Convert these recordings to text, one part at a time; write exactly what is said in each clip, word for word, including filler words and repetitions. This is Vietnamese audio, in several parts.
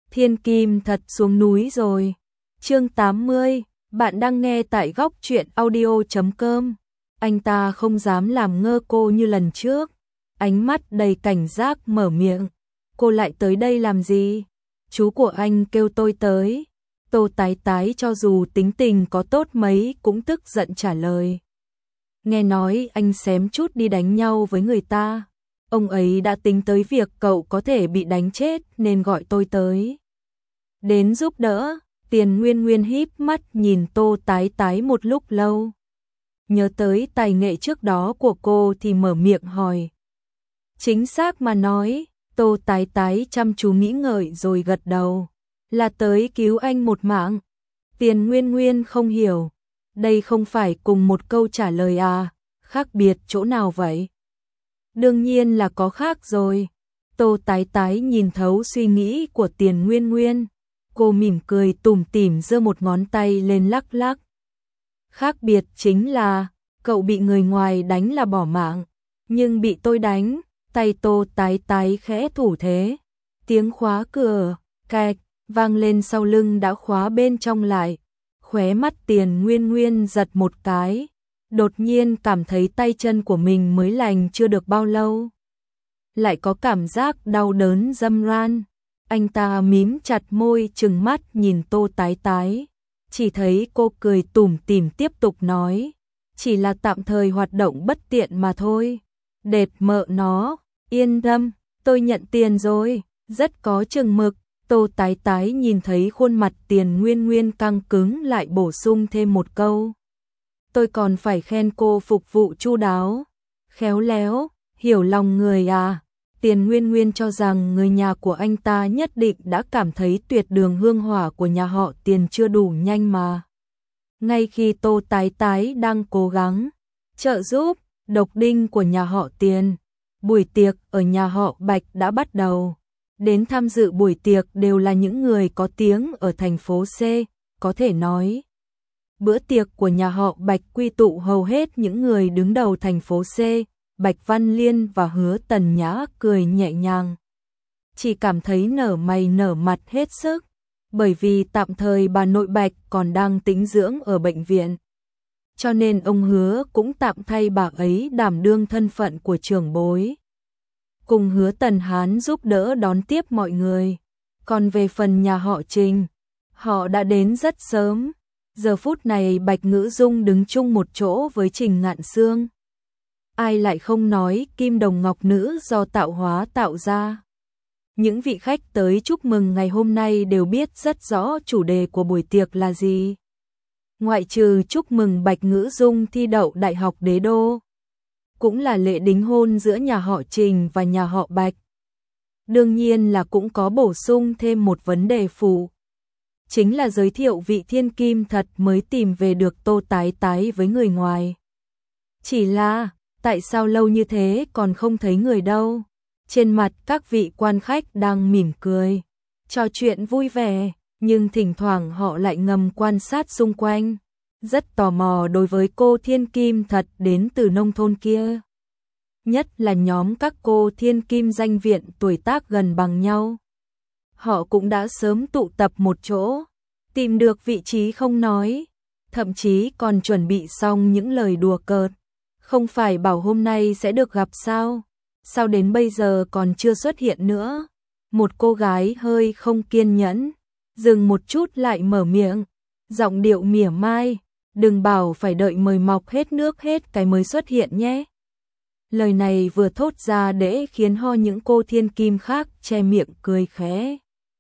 Thiên Kim thật xuống núi rồi. Chương tám mươi, bạn đang nghe tại góc truyện audio chấm com. Anh ta không dám làm ngơ cô như lần trước, ánh mắt đầy cảnh giác mở miệng. Cô lại tới đây làm gì? Chú của anh kêu tôi tới. Tô Tái Tái cho dù tính tình có tốt mấy cũng tức giận trả lời. Nghe nói anh xém chút đi đánh nhau với người ta. Ông ấy đã tính tới việc cậu có thể bị đánh chết nên gọi tôi tới. Đến giúp đỡ. Tiền Nguyên Nguyên híp mắt nhìn Tô Tái Tái một lúc lâu. Nhớ tới tài nghệ trước đó của cô thì mở miệng hỏi. Chính xác mà nói, Tô Tái Tái chăm chú nghĩ ngợi rồi gật đầu. Là tới cứu anh một mạng. Tiền Nguyên Nguyên không hiểu. Đây không phải cùng một câu trả lời à, khác biệt chỗ nào vậy? Đương nhiên là có khác rồi. Tô Tái Tái nhìn thấu suy nghĩ của Tiền Nguyên Nguyên. Cô mỉm cười tủm tỉm giơ một ngón tay lên lắc lắc. Khác biệt chính là, cậu bị người ngoài đánh là bỏ mạng, nhưng bị tôi đánh, tay Tô Tái Tái khẽ thủ thế. Tiếng khóa cửa, cạch, vang lên sau lưng đã khóa bên trong lại. Khóe mắt Tiền Nguyên Nguyên giật một cái, đột nhiên cảm thấy tay chân của mình mới lành chưa được bao lâu. Lại có cảm giác đau đớn râm ran. Anh ta mím chặt môi trừng mắt nhìn Tô Tái Tái. Chỉ thấy cô cười tủm tỉm tiếp tục nói. Chỉ là tạm thời hoạt động bất tiện mà thôi. Đệt mợ nó, yên tâm, tôi nhận tiền rồi, rất có chừng mực. Tô Tái Tái nhìn thấy khuôn mặt Tiền Nguyên Nguyên căng cứng lại bổ sung thêm một câu. Tôi còn phải khen cô phục vụ chu đáo, khéo léo, hiểu lòng người à. Tiền Nguyên Nguyên cho rằng người nhà của anh ta nhất định đã cảm thấy tuyệt đường hương hỏa của nhà họ Tiền chưa đủ nhanh mà. Ngay khi Tô Tái Tái đang cố gắng trợ giúp độc đinh của nhà họ Tiền, buổi tiệc ở nhà họ Bạch đã bắt đầu. Đến tham dự buổi tiệc đều là những người có tiếng ở thành phố C, có thể nói. Bữa tiệc của nhà họ Bạch quy tụ hầu hết những người đứng đầu thành phố C. Bạch Văn Liên và Hứa Tần Nhã cười nhẹ nhàng. Chỉ cảm thấy nở mày nở mặt hết sức, bởi vì tạm thời bà nội Bạch còn đang tĩnh dưỡng ở bệnh viện. Cho nên ông Hứa cũng tạm thay bà ấy đảm đương thân phận của trưởng bối. Cùng Hứa Tần Hán giúp đỡ đón tiếp mọi người. Còn về phần nhà họ Trình, họ đã đến rất sớm. Giờ phút này Bạch Ngữ Dung đứng chung một chỗ với Trình Ngạn Sương. Ai lại không nói kim đồng ngọc nữ do tạo hóa tạo ra. Những vị khách tới chúc mừng ngày hôm nay đều biết rất rõ chủ đề của buổi tiệc là gì. Ngoại trừ chúc mừng Bạch Ngữ Dung thi đậu Đại học Đế Đô, cũng là lễ đính hôn giữa nhà họ Trình và nhà họ Bạch. Đương nhiên là cũng có bổ sung thêm một vấn đề phụ. Chính là giới thiệu vị thiên kim thật mới tìm về được Tô Tái Tái với người ngoài. Chỉ là, tại sao lâu như thế còn không thấy người đâu? Trên mặt các vị quan khách đang mỉm cười, trò chuyện vui vẻ, nhưng thỉnh thoảng họ lại ngầm quan sát xung quanh, rất tò mò đối với cô thiên kim thật đến từ nông thôn kia. Nhất là nhóm các cô thiên kim danh viện tuổi tác gần bằng nhau. Họ cũng đã sớm tụ tập một chỗ, tìm được vị trí không nói, thậm chí còn chuẩn bị xong những lời đùa cợt. Không phải bảo hôm nay sẽ được gặp sao? Sao đến bây giờ còn chưa xuất hiện nữa? Một cô gái hơi không kiên nhẫn, dừng một chút lại mở miệng, giọng điệu mỉa mai, đừng bảo phải đợi mời mọc hết nước hết cái mới xuất hiện nhé. Lời này vừa thốt ra để khiến ho những cô thiên kim khác che miệng cười khẽ.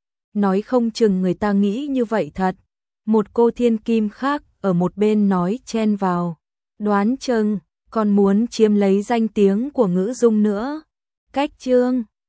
Nói không chừng người ta nghĩ như vậy thật. Một cô thiên kim khác ở một bên nói chen vào, đoán chừng còn muốn chiếm lấy danh tiếng của Ngữ Dung nữa. Cách chương